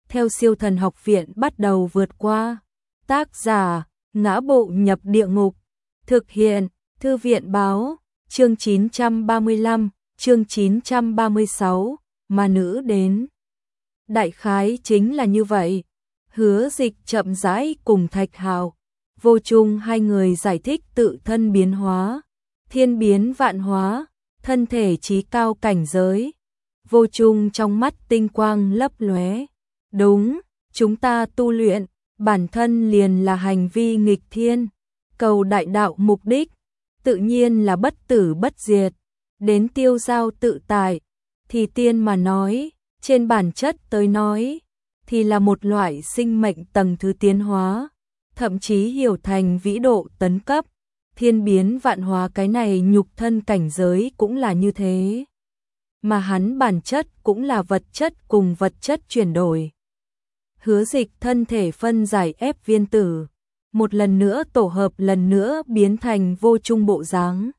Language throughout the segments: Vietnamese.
theo Siêu Thần Học Viện bắt đầu vượt qua. Tác giả: Ngã Bộ Nhập Địa Ngục. Thực hiện: Thư viện Báo. Chương 935, chương 936, ma nữ đến. Đại khái chính là như vậy. Hứa Dịch chậm rãi cùng Thạch Hạo, Vô Trung hai người giải thích tự thân biến hóa, thiên biến vạn hóa, thân thể chí cao cảnh giới. Vô Trung trong mắt tinh quang lấp lóe. Đúng, chúng ta tu luyện, bản thân liền là hành vi nghịch thiên, cầu đại đạo mục đích, tự nhiên là bất tử bất diệt, đến tiêu giao tự tại, thì tiên mà nói, trên bản chất tới nói, thì là một loại sinh mệnh tầng thứ tiến hóa, thậm chí hiểu thành vĩ độ tấn cấp, thiên biến vạn hóa cái này nhục thân cảnh giới cũng là như thế. Mà hắn bản chất cũng là vật chất cùng vật chất chuyển đổi. Hứa Dịch thân thể phân giải ép viên tử, một lần nữa tổ hợp, lần nữa biến thành Vô Trung bộ dáng.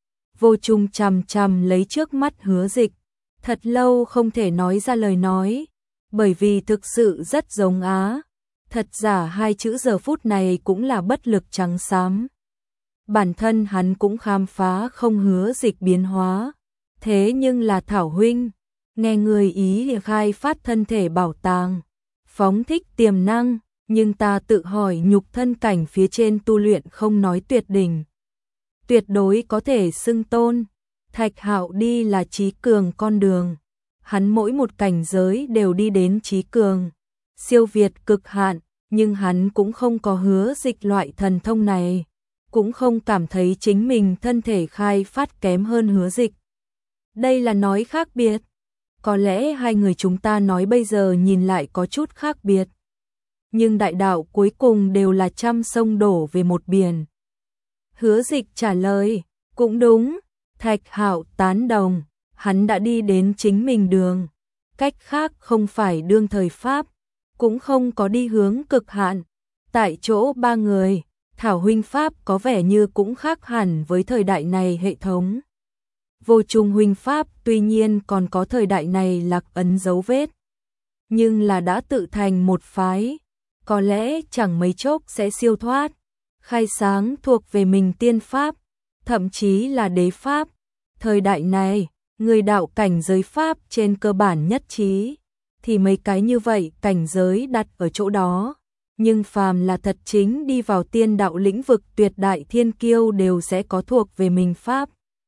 Vô Trung chằm chằm lấy trước mắt Hứa Dịch, thật lâu không thể nói ra lời nói, bởi vì thực sự rất giống á. Thật giả hai chữ giờ phút này cũng là bất lực trắng xám. Bản thân hắn cũng khám phá không Hứa Dịch biến hóa, thế nhưng là Thảo huynh, nghe người ý khai phát thân thể bảo tàng, phóng thích tiềm năng, nhưng ta tự hỏi nhục thân cảnh phía trên tu luyện không nói tuyệt đỉnh, tuyệt đối có thể xưng tôn. Thạch Hạo đi là chí cường con đường, hắn mỗi một cảnh giới đều đi đến chí cường, siêu việt cực hạn, nhưng hắn cũng không có Hứa Dịch loại thần thông này, cũng không cảm thấy chính mình thân thể khai phát kém hơn Hứa Dịch. Đây là nói khác biệt. Có lẽ hai người chúng ta nói bây giờ nhìn lại có chút khác biệt. Nhưng đại đạo cuối cùng đều là trăm sông đổ về một biển. Hứa Dịch trả lời, cũng đúng. Thạch Hạo tán đồng, hắn đã đi đến chính mình đường. Cách khác không phải đương thời Pháp, cũng không có đi hướng cực hạn. Tại chỗ ba người, Thảo huynh Pháp có vẻ như cũng khác hẳn với thời đại này hệ thống. Vô Trung huynh Pháp tuy nhiên còn có thời đại này lạc ấn dấu vết, nhưng là đã tự thành một phái, có lẽ chẳng mấy chốc sẽ siêu thoát, khai sáng thuộc về mình tiên Pháp, thậm chí là đế Pháp. Thời đại này, người đạo cảnh giới Pháp trên cơ bản nhất trí, thì mấy cái như vậy cảnh giới đặt ở chỗ đó, nhưng phàm là thật chính đi vào tiên đạo lĩnh vực tuyệt đại thiên kiêu đều sẽ có thuộc về mình Pháp.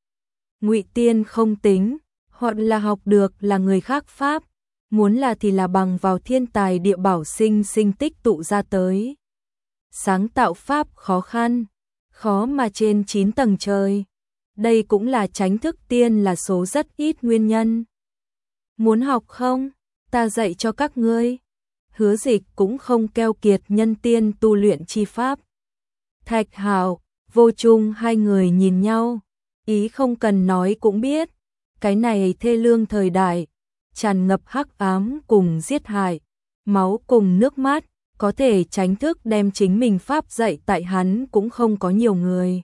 Ngụy tiên không tính, hoặc là học được là người khác Pháp, muốn là thì là bằng vào thiên tài địa bảo sinh tích tụ ra tới. Sáng tạo Pháp khó khăn, khó mà trên 9 tầng trời. Đây cũng là chánh thức tiên là số rất ít nguyên nhân. Muốn học không? Ta dạy cho các ngươi. Hứa Dịch cũng không keo kiệt nhân tiên tu luyện chi pháp. Thạch Hạo, Vô Trung hai người nhìn nhau, ý không cần nói cũng biết, cái này thê lương thời đại, tràn ngập hắc ám cùng giết hại, máu cùng nước mắt, có thể tránh thức đem chính mình pháp dạy tại hắn cũng không có nhiều người.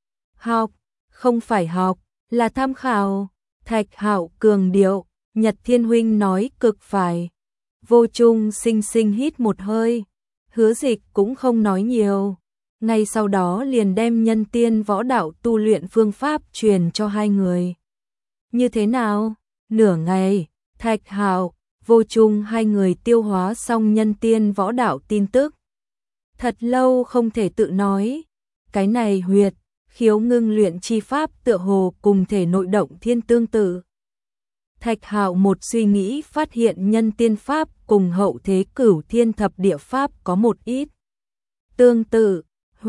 Học, không phải học, là tham khảo. Thạch Hạo cường điệu, Nhật Thiên huynh nói cực phải. Vô Trung sinh sinh hít một hơi, Hứa Dịch cũng không nói nhiều, ngay sau đó liền đem nhân tiên võ đạo tu luyện phương pháp truyền cho hai người. Như thế nào? Nửa ngày, Thạch Hạo, Vô Trung hai người tiêu hóa xong nhân tiên võ đạo tin tức. Thật lâu không thể tự nói, cái này huyệt, khiếu ngưng luyện chi pháp tựa hồ cùng thể nội động thiên tương tự. Thạch Hạo một suy nghĩ phát hiện nhân tiên pháp cùng hậu thế cửu thiên thập địa pháp có một ít tương tự.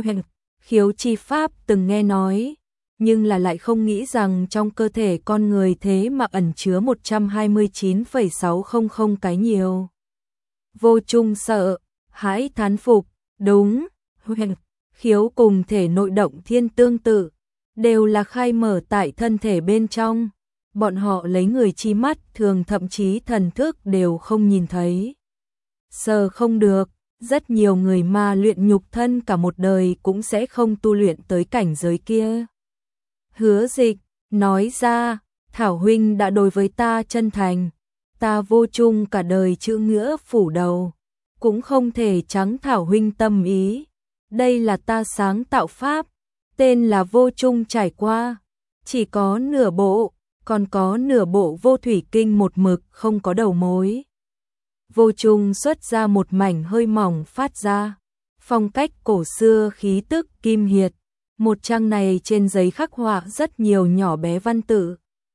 Khiếu chi pháp từng nghe nói, nhưng là lại không nghĩ rằng trong cơ thể con người thế mà ẩn chứa 129,600 cái nhiều. Vô Trung sợ, hãi thán phục, đúng, khiếu cùng thể nội động thiên tương tự, đều là khai mở tại thân thể bên trong. Bọn họ lấy người chi mắt thường thậm chí thần thức đều không nhìn thấy. Sờ không được, rất nhiều người ma luyện nhục thân cả một đời cũng sẽ không tu luyện tới cảnh giới kia. Hứa Dịch nói ra, Thảo huynh đã đối với ta chân thành, Ta Vô Trung cả đời chữ nghĩa phủ đầu, cũng không thể trắng thảo huynh tâm ý. Đây là ta sáng tạo pháp, tên là Vô Trung trải qua, chỉ có nửa bộ, còn có nửa bộ Vô Thủy Kinh một mực không có đầu mối. Vô Trung xuất ra một mảnh hơi mỏng phát ra, phong cách cổ xưa khí tức kim hiệt. Một trang này trên giấy khắc họa rất nhiều nhỏ bé văn tự.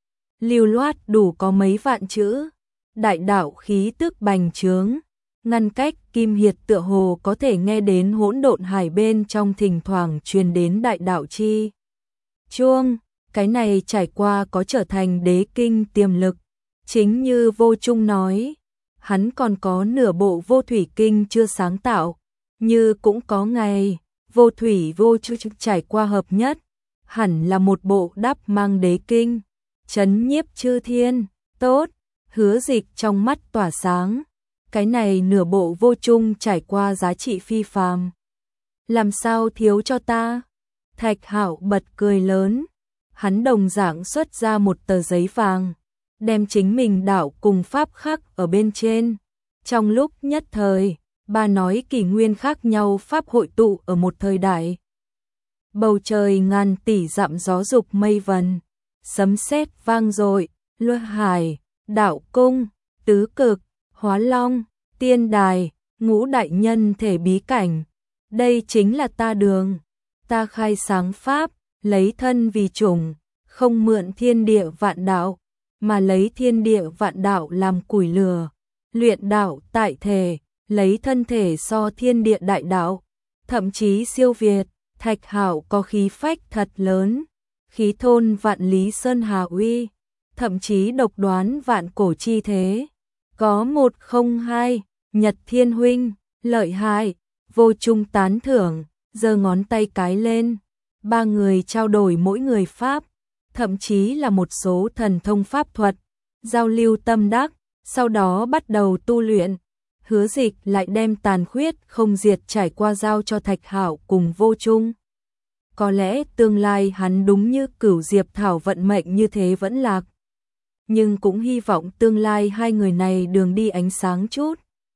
Lưu loát đủ có mấy vạn chữ, đại đạo khí tức bành trướng, ngăn cách kim hiệt tựa hồ có thể nghe đến hỗn độn hải bên trong thỉnh thoảng truyền đến đại đạo chi. Chuông, cái này trải qua có trở thành đế kinh tiềm lực, chính như Vô Trung nói, hắn còn có nửa bộ Vô Thủy Kinh chưa sáng tạo, như cũng có ngày, Vô Thủy Vô Trung trải qua hợp nhất, hẳn là một bộ đáp mang đế kinh, chấn nhiếp chư thiên, tốt, Hứa Dịch trong mắt tỏa sáng, cái này nửa bộ Vô Trung trải qua giá trị phi phàm. Làm sao thiếu cho ta? Thạch Hạo bật cười lớn, hắn đồng dạng xuất ra một tờ giấy vàng, đem chính mình đạo cùng pháp khắc ở bên trên. Trong lúc nhất thời, ba nói kỷ nguyên khác nhau pháp hội tụ ở một thời đại. Bầu trời ngàn tỷ dặm gió dục mây vần, sấm sét vang dội, luân hải, đạo cung, tứ cực, hóa long, tiên đài, ngũ đại nhân thể bí cảnh. Đây chính là ta đường, ta khai sáng pháp, lấy thân vì chủng, không mượn thiên địa vạn đạo, mà lấy thiên địa vạn đạo làm củi lửa, luyện đạo tại thể, lấy thân thể so thiên địa đại đạo, thậm chí siêu việt. Thạch Hạo có khí phách thật lớn, khí thôn vạn lý sơn hà uy, thậm chí độc đoán vạn cổ chi thế. Có 102, Nhật Thiên huynh, lợi hại, Vô Trung tán thưởng, giơ ngón tay cái lên. Ba người trao đổi mỗi người pháp, thậm chí là một số thần thông pháp thuật, giao lưu tâm đắc, sau đó bắt đầu tu luyện. Hứa Dịch lại đem tàn khuyết không diệt trải qua giao cho Thạch Hạo cùng Vô Trung. Có lẽ tương lai hắn đúng như Cửu Diệp Thảo vận mệnh như thế vẫn lạc, nhưng cũng hy vọng tương lai hai người này đường đi ánh sáng chút.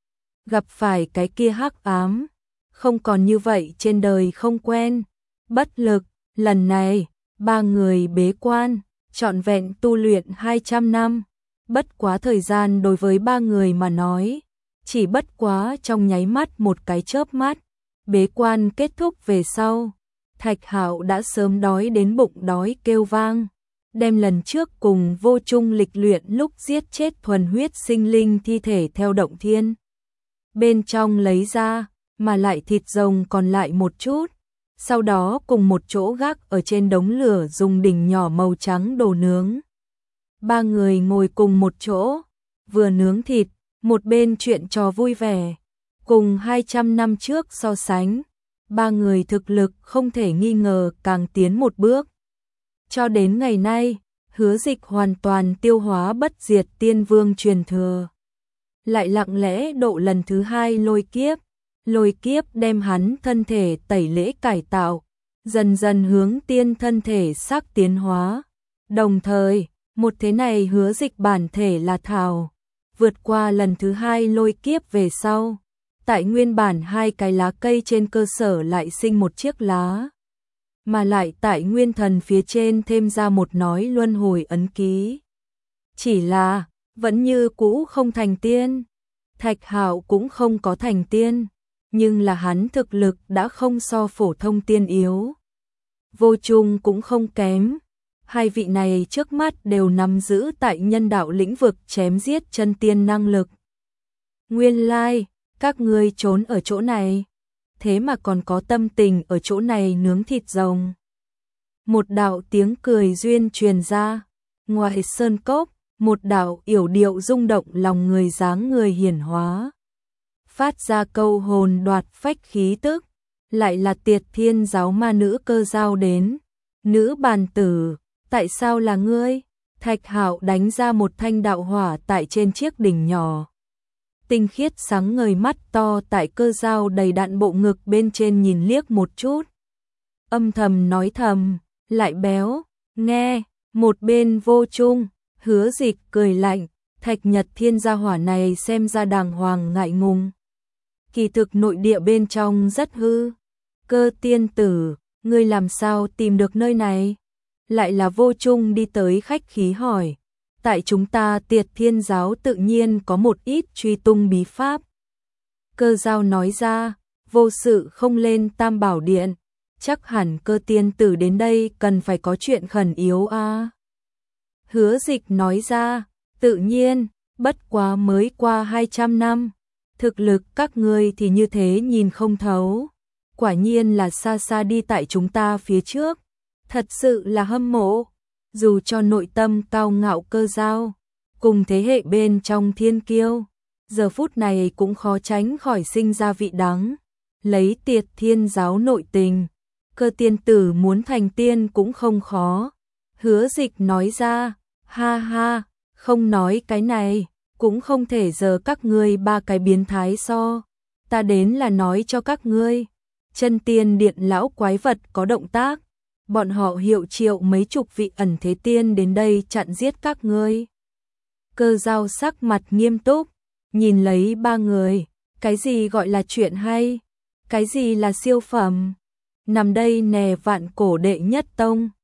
Gặp phải cái kia hắc ám, không còn như vậy trên đời không quen, bất lực. Lần này, ba người bế quan, trọn vẹn tu luyện 200 năm. Bất quá thời gian đối với ba người mà nói, chỉ bất quá trong nháy mắt một cái chớp mắt. Bế quan kết thúc về sau, Thạch Hạo đã sớm đói đến bụng đói kêu vang, đem lần trước cùng Vô Trung lịch luyện lúc giết chết thuần huyết sinh linh thi thể theo động thiên bên trong lấy ra, mà lại thịt rồng còn lại một chút, sau đó cùng một chỗ gác ở trên đống lửa dùng đỉnh nhỏ màu trắng đồ nướng. Ba người ngồi cùng một chỗ, vừa nướng thịt, một bên chuyện trò vui vẻ. Cùng 200 năm trước so sánh, ba người thực lực không thể nghi ngờ càng tiến một bước. Cho đến ngày nay, Hứa Dịch hoàn toàn tiêu hóa bất diệt tiên vương truyền thừa. Lại lặng lẽ độ lần thứ 2 lôi kiếp đem hắn thân thể tẩy lễ cải tạo, dần dần hướng tiên thân thể sắc tiến hóa. Đồng thời, một thế này Hứa Dịch bản thể là thảo, vượt qua lần thứ 2 lôi kiếp về sau, tại nguyên bản 2 cái lá cây trên cơ sở lại sinh một chiếc lá, mà lại tại nguyên thần phía trên thêm ra một nói luân hồi ấn ký. Chỉ là, vẫn như cũ không thành tiên. Thạch Hạo cũng không có thành tiên, nhưng là hắn thực lực đã không so phổ thông tiên yếu. Vô Trung cũng không kém. Hai vị này trước mắt đều nắm giữ tại nhân đạo lĩnh vực chém giết chân tiên năng lực. Nguyên lai, các ngươi trốn ở chỗ này, thế mà còn có tâm tình ở chỗ này nướng thịt rồng. Một đạo tiếng cười duyên truyền ra, ngoài sơn cốc, một đạo yểu điệu rung động lòng người dáng người hiển hóa. Phát ra câu hồn đoạt phách khí tức, lại là Tiệt Thiên giáo ma nữ Cơ Giao đến. Nữ bàn tử, tại sao là ngươi? Thạch Hạo đánh ra một thanh đạo hỏa tại trên chiếc đỉnh nhỏ. Tinh khiết sáng ngời mắt to tại Cơ Giao đầy đặn bộ ngực bên trên nhìn liếc một chút. Âm thầm nói thầm, lại béo, nghe, một bên Vô Trung, Hứa Dịch cười lạnh, Thạch Nhật Thiên gia hỏa này xem ra đàng hoàng ngại ngùng. Kỳ thực nội địa bên trong rất hư. Cơ tiên tử, ngươi làm sao tìm được nơi này? Lại là Vô Trung đi tới khách khí hỏi. Tại chúng ta Tiệt Thiên giáo tự nhiên có một ít truy tung bí pháp. Cơ Giao nói ra, vô sự không lên Tam Bảo Điện, chắc hẳn Cơ tiên tử đến đây cần phải có chuyện khẩn yếu a. Hứa Dịch nói ra, tự nhiên, bất quá mới qua 200 năm, thực lực các ngươi thì như thế nhìn không thấu, quả nhiên là xa xa đi tại chúng ta phía trước, thật sự là hâm mộ. Dù cho nội tâm cao ngạo Cơ Giao, cùng thế hệ bên trong thiên kiêu, giờ phút này cũng khó tránh khỏi sinh ra vị đắng. Lấy Tiệt Thiên giáo nội tình, Cơ tiên tử muốn thành tiên cũng không khó. Hứa Dịch nói ra, ha ha, không nói cái này, cũng không thể giờ các ngươi ba cái biến thái so. Ta đến là nói cho các ngươi, Chân Tiên Điện lão quái vật có động tác, bọn họ hiệu triệu mấy chục vị ẩn thế tiên đến đây chặn giết các ngươi. Cơ Giao sắc mặt nghiêm túc, nhìn lấy ba người, cái gì gọi là chuyện hay, cái gì là siêu phẩm, nằm đây nè Vạn Cổ đệ nhất tông,